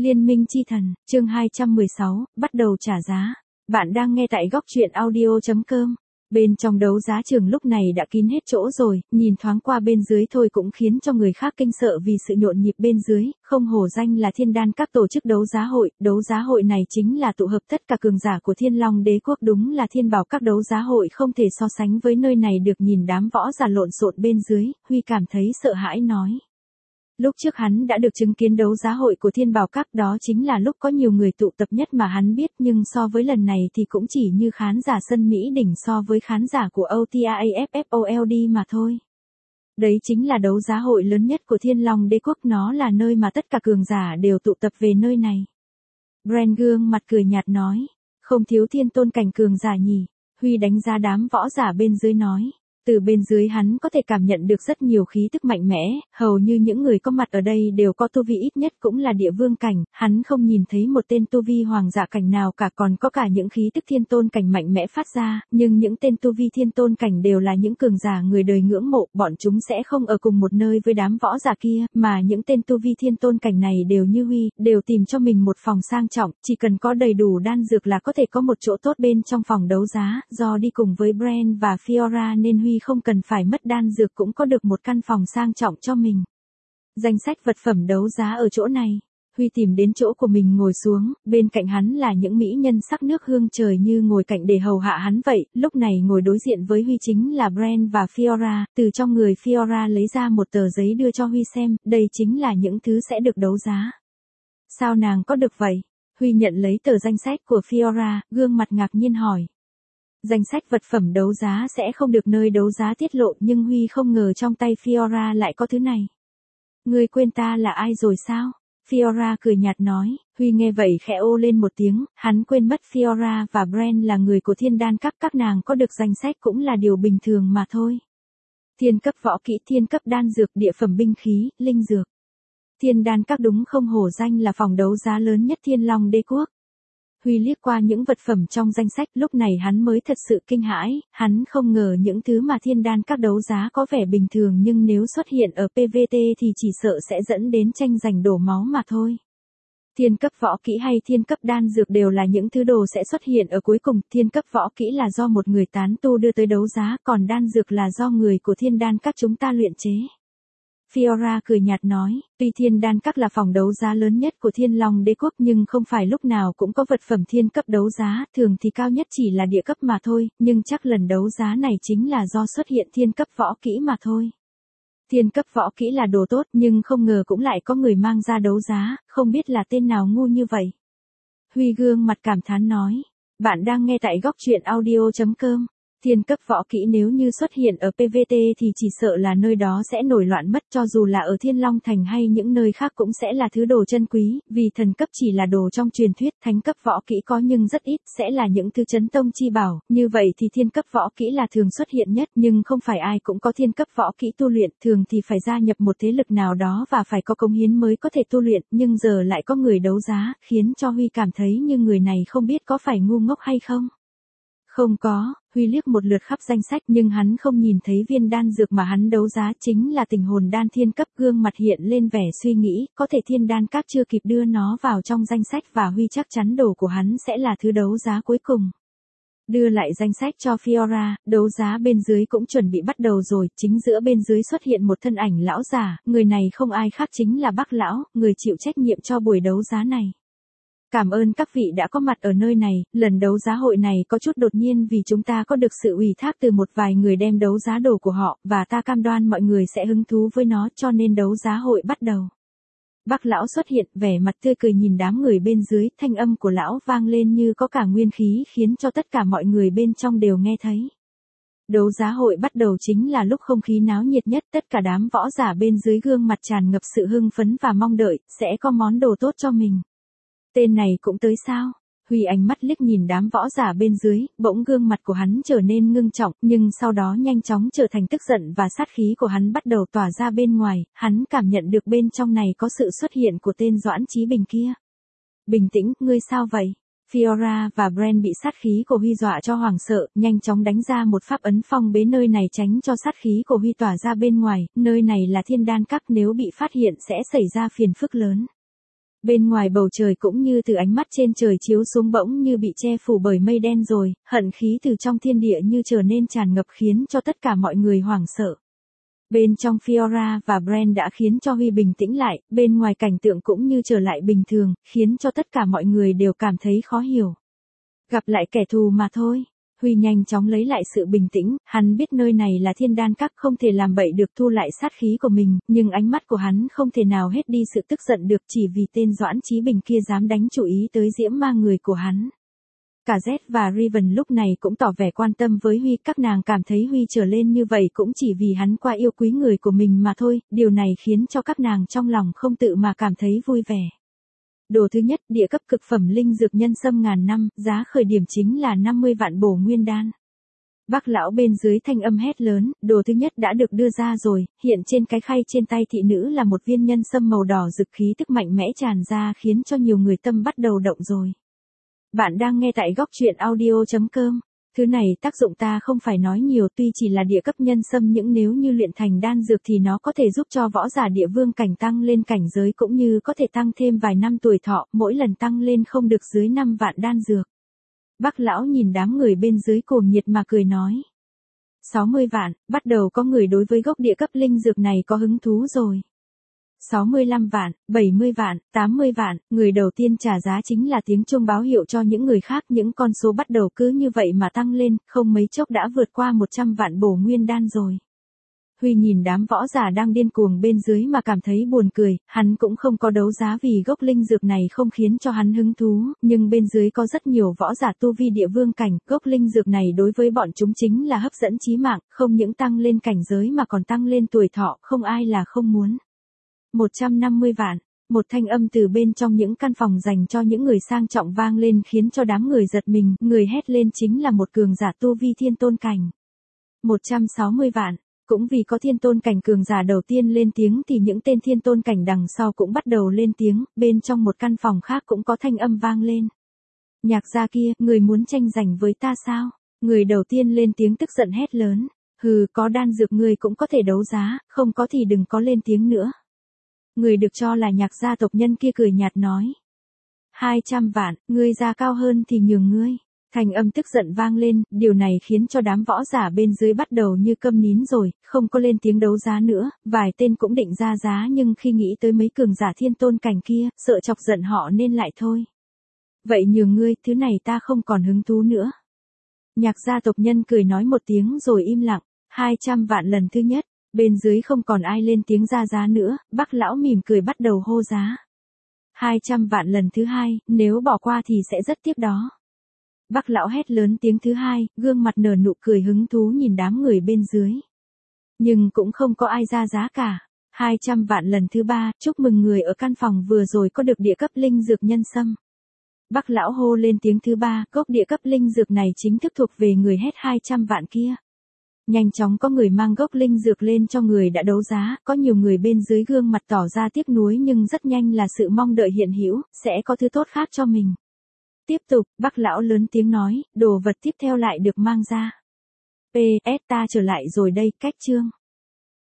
Liên minh chi thần, chương 216, bắt đầu trả giá. Bạn đang nghe tại góc truyện audio.com. Bên trong đấu giá trường lúc này đã kín hết chỗ rồi, nhìn thoáng qua bên dưới thôi cũng khiến cho người khác kinh sợ vì sự nhộn nhịp bên dưới, không hổ danh là thiên đan các tổ chức đấu giá hội này chính là tụ hợp tất cả cường giả của Thiên Long Đế quốc, đúng là thiên bảo các đấu giá hội không thể so sánh với nơi này được. Nhìn đám võ giả lộn xộn bên dưới, Huy cảm thấy sợ hãi nói. Lúc trước hắn đã được chứng kiến đấu giá hội của Thiên Bảo Các, đó chính là lúc có nhiều người tụ tập nhất mà hắn biết, nhưng so với lần này thì cũng chỉ như khán giả sân Mỹ đỉnh so với khán giả của OTAAFFOLD mà thôi. Đấy chính là đấu giá hội lớn nhất của Thiên Long Đế quốc, nó là nơi mà tất cả cường giả đều tụ tập về nơi này. Brand gương mặt cười nhạt nói, không thiếu thiên tôn cảnh cường giả nhỉ? Huy đánh giá đám võ giả bên dưới nói. Từ bên dưới hắn có thể cảm nhận được rất nhiều khí tức mạnh mẽ, hầu như những người có mặt ở đây đều có tu vi ít nhất cũng là địa vương cảnh, hắn không nhìn thấy một tên tu vi hoàng giả cảnh nào cả, còn có cả những khí tức thiên tôn cảnh mạnh mẽ phát ra, nhưng những tên tu vi thiên tôn cảnh đều là những cường giả người đời ngưỡng mộ, bọn chúng sẽ không ở cùng một nơi với đám võ giả kia, mà những tên tu vi thiên tôn cảnh này đều như Huy, đều tìm cho mình một phòng sang trọng, chỉ cần có đầy đủ đan dược là có thể có một chỗ tốt bên trong phòng đấu giá, do đi cùng với Brand và Fiora nên Huy không cần phải mất đan dược cũng có được một căn phòng sang trọng cho mình. Danh sách vật phẩm đấu giá ở chỗ này. Huy tìm đến chỗ của mình ngồi xuống, bên cạnh hắn là những mỹ nhân sắc nước hương trời như ngồi cạnh để hầu hạ hắn vậy, lúc này ngồi đối diện với Huy chính là Brand và Fiora, từ trong người Fiora lấy ra một tờ giấy đưa cho Huy xem, đây chính là những thứ sẽ được đấu giá. Sao nàng có được vậy? Huy nhận lấy tờ danh sách của Fiora, gương mặt ngạc nhiên hỏi. Danh sách vật phẩm đấu giá sẽ không được nơi đấu giá tiết lộ, nhưng Huy không ngờ trong tay Fiora lại có thứ này. Ngươi quên ta là ai rồi sao? Fiora cười nhạt nói. Huy nghe vậy khẽ ô lên một tiếng, hắn quên mất Fiora và Brand là người của Thiên Đan các nàng có được danh sách cũng là điều bình thường mà thôi. Thiên cấp võ kỹ, thiên cấp đan dược, địa phẩm binh khí, linh dược. Thiên Đan các đúng không hổ danh là phòng đấu giá lớn nhất Thiên Long Đế quốc. Huy liếc qua những vật phẩm trong danh sách, lúc này hắn mới thật sự kinh hãi, hắn không ngờ những thứ mà thiên đan các đấu giá có vẻ bình thường nhưng nếu xuất hiện ở PVT thì chỉ sợ sẽ dẫn đến tranh giành đổ máu mà thôi. Thiên cấp võ kỹ hay thiên cấp đan dược đều là những thứ đồ sẽ xuất hiện ở cuối cùng, thiên cấp võ kỹ là do một người tán tu đưa tới đấu giá, còn đan dược là do người của thiên đan các chúng ta luyện chế. Fiora cười nhạt nói, tuy Thiên Đan Các là phòng đấu giá lớn nhất của Thiên Long Đế quốc nhưng không phải lúc nào cũng có vật phẩm thiên cấp đấu giá, thường thì cao nhất chỉ là địa cấp mà thôi, nhưng chắc lần đấu giá này chính là do xuất hiện thiên cấp võ kỹ mà thôi. Thiên cấp võ kỹ là đồ tốt nhưng không ngờ cũng lại có người mang ra đấu giá, không biết là tên nào ngu như vậy. Huy gương mặt cảm thán nói, bạn đang nghe tại góc truyện audio.com. Thiên cấp võ kỹ nếu như xuất hiện ở PVT thì chỉ sợ là nơi đó sẽ nổi loạn mất, cho dù là ở Thiên Long Thành hay những nơi khác cũng sẽ là thứ đồ chân quý, vì thần cấp chỉ là đồ trong truyền thuyết, thánh cấp võ kỹ có nhưng rất ít, sẽ là những thứ chấn tông chi bảo, như vậy thì thiên cấp võ kỹ là thường xuất hiện nhất, nhưng không phải ai cũng có thiên cấp võ kỹ tu luyện, thường thì phải gia nhập một thế lực nào đó và phải có cống hiến mới có thể tu luyện, nhưng giờ lại có người đấu giá, khiến cho Huy cảm thấy như người này không biết có phải ngu ngốc hay không. Không có, Huy liếc một lượt khắp danh sách nhưng hắn không nhìn thấy viên đan dược mà hắn đấu giá chính là tình hồn đan thiên cấp, gương mặt hiện lên vẻ suy nghĩ, có thể Thiên Đan các chưa kịp đưa nó vào trong danh sách và Huy chắc chắn đồ của hắn sẽ là thứ đấu giá cuối cùng. Đưa lại danh sách cho Fiora, đấu giá bên dưới cũng chuẩn bị bắt đầu rồi, chính giữa bên dưới xuất hiện một thân ảnh lão già, người này không ai khác chính là Bác Lão, người chịu trách nhiệm cho buổi đấu giá này. Cảm ơn các vị đã có mặt ở nơi này, lần đấu giá hội này có chút đột nhiên vì chúng ta có được sự ủy thác từ một vài người đem đấu giá đồ của họ, và ta cam đoan mọi người sẽ hứng thú với nó cho nên đấu giá hội bắt đầu. Bác Lão xuất hiện, vẻ mặt tươi cười nhìn đám người bên dưới, thanh âm của Lão vang lên như có cả nguyên khí khiến cho tất cả mọi người bên trong đều nghe thấy. Đấu giá hội bắt đầu chính là lúc không khí náo nhiệt nhất, tất cả đám võ giả bên dưới gương mặt tràn ngập sự hưng phấn và mong đợi, sẽ có món đồ tốt cho mình. Tên này cũng tới sao? Huy ánh mắt liếc nhìn đám võ giả bên dưới, bỗng gương mặt của hắn trở nên ngưng trọng, nhưng sau đó nhanh chóng trở thành tức giận và sát khí của hắn bắt đầu tỏa ra bên ngoài, hắn cảm nhận được bên trong này có sự xuất hiện của tên Doãn Chí Bình kia. Bình tĩnh, ngươi sao vậy? Fiora và Brand bị sát khí của Huy dọa cho hoảng sợ, nhanh chóng đánh ra một pháp ấn phong bế nơi này tránh cho sát khí của Huy tỏa ra bên ngoài, nơi này là Thiên Đan Các, nếu bị phát hiện sẽ xảy ra phiền phức lớn. Bên ngoài bầu trời cũng như từ ánh mắt trên trời chiếu xuống bỗng như bị che phủ bởi mây đen rồi, hận khí từ trong thiên địa như trở nên tràn ngập khiến cho tất cả mọi người hoảng sợ. Bên trong Fiora và Bran đã khiến cho Huy bình tĩnh lại, bên ngoài cảnh tượng cũng như trở lại bình thường, khiến cho tất cả mọi người đều cảm thấy khó hiểu. Gặp lại kẻ thù mà thôi. Huy nhanh chóng lấy lại sự bình tĩnh, hắn biết nơi này là Thiên Đan Các không thể làm bậy được thu lại sát khí của mình, nhưng ánh mắt của hắn không thể nào hết đi sự tức giận được chỉ vì tên Doãn Chí Bình kia dám đánh chủ ý tới diễm ma người của hắn. Cả Z và Riven lúc này cũng tỏ vẻ quan tâm với Huy, các nàng cảm thấy Huy trở lên như vậy cũng chỉ vì hắn quá yêu quý người của mình mà thôi, điều này khiến cho các nàng trong lòng không tự mà cảm thấy vui vẻ. Đồ thứ nhất, địa cấp cực phẩm linh dược nhân sâm ngàn năm, giá khởi điểm chính là 50 vạn bổ nguyên đan. Bác lão bên dưới thanh âm hét lớn, đồ thứ nhất đã được đưa ra rồi, hiện trên cái khay trên tay thị nữ là một viên nhân sâm màu đỏ rực, khí tức mạnh mẽ tràn ra khiến cho nhiều người tâm bắt đầu động rồi. Bạn đang nghe tại góc truyện audio.com. Thứ này tác dụng ta không phải nói nhiều, tuy chỉ là địa cấp nhân sâm nhưng nếu như luyện thành đan dược thì nó có thể giúp cho võ giả địa vương cảnh tăng lên cảnh giới cũng như có thể tăng thêm vài năm tuổi thọ, mỗi lần tăng lên không được dưới 5 vạn đan dược. Bác lão nhìn đám người bên dưới cuồng nhiệt mà cười nói. 60 vạn, bắt đầu có người đối với gốc địa cấp linh dược này có hứng thú rồi. 65 vạn, 70 vạn, 80 vạn, người đầu tiên trả giá chính là tiếng chuông báo hiệu cho những người khác, những con số bắt đầu cứ như vậy mà tăng lên, không mấy chốc đã vượt qua 100 vạn bổ nguyên đan rồi. Huy nhìn đám võ giả đang điên cuồng bên dưới mà cảm thấy buồn cười, hắn cũng không có đấu giá vì gốc linh dược này không khiến cho hắn hứng thú, nhưng bên dưới có rất nhiều võ giả tu vi địa vương cảnh, gốc linh dược này đối với bọn chúng chính là hấp dẫn chí mạng, không những tăng lên cảnh giới mà còn tăng lên tuổi thọ, không ai là không muốn. 150 vạn, một thanh âm từ bên trong những căn phòng dành cho những người sang trọng vang lên khiến cho đám người giật mình, người hét lên chính là một cường giả tu vi thiên tôn cảnh. 160 vạn, cũng vì có thiên tôn cảnh cường giả đầu tiên lên tiếng thì những tên thiên tôn cảnh đằng sau cũng bắt đầu lên tiếng, bên trong một căn phòng khác cũng có thanh âm vang lên. Nhạc gia kia, người muốn tranh giành với ta sao? Người đầu tiên lên tiếng tức giận hét lớn, hừ, có đan dược người cũng có thể đấu giá, không có thì đừng có lên tiếng nữa. Người được cho là nhạc gia tộc nhân kia cười nhạt nói. 200 vạn, ngươi ra cao hơn thì nhường ngươi. Thành âm tức giận vang lên, điều này khiến cho đám võ giả bên dưới bắt đầu như câm nín rồi, không có lên tiếng đấu giá nữa, vài tên cũng định ra giá nhưng khi nghĩ tới mấy cường giả thiên tôn cảnh kia, sợ chọc giận họ nên lại thôi. Vậy nhường ngươi, thứ này ta không còn hứng thú nữa. Nhạc gia tộc nhân cười nói một tiếng rồi im lặng, 200 vạn lần thứ nhất. Bên dưới không còn ai lên tiếng ra giá nữa, bác lão mỉm cười bắt đầu hô giá. 200 vạn lần thứ hai, nếu bỏ qua thì sẽ rất tiếc đó. Bác lão hét lớn tiếng thứ hai, gương mặt nở nụ cười hứng thú nhìn đám người bên dưới. Nhưng cũng không có ai ra giá cả. 200 vạn lần thứ ba, chúc mừng người ở căn phòng vừa rồi có được địa cấp linh dược nhân sâm. Bác lão hô lên tiếng thứ ba, gốc địa cấp linh dược này chính thức thuộc về người hét 200 vạn kia. Nhanh chóng có người mang gốc linh dược lên cho người đã đấu giá, có nhiều người bên dưới gương mặt tỏ ra tiếc nuối nhưng rất nhanh là sự mong đợi hiện hữu, sẽ có thứ tốt khác cho mình. Tiếp tục, bác lão lớn tiếng nói, đồ vật tiếp theo lại được mang ra. PS ta trở lại rồi đây, cách chương.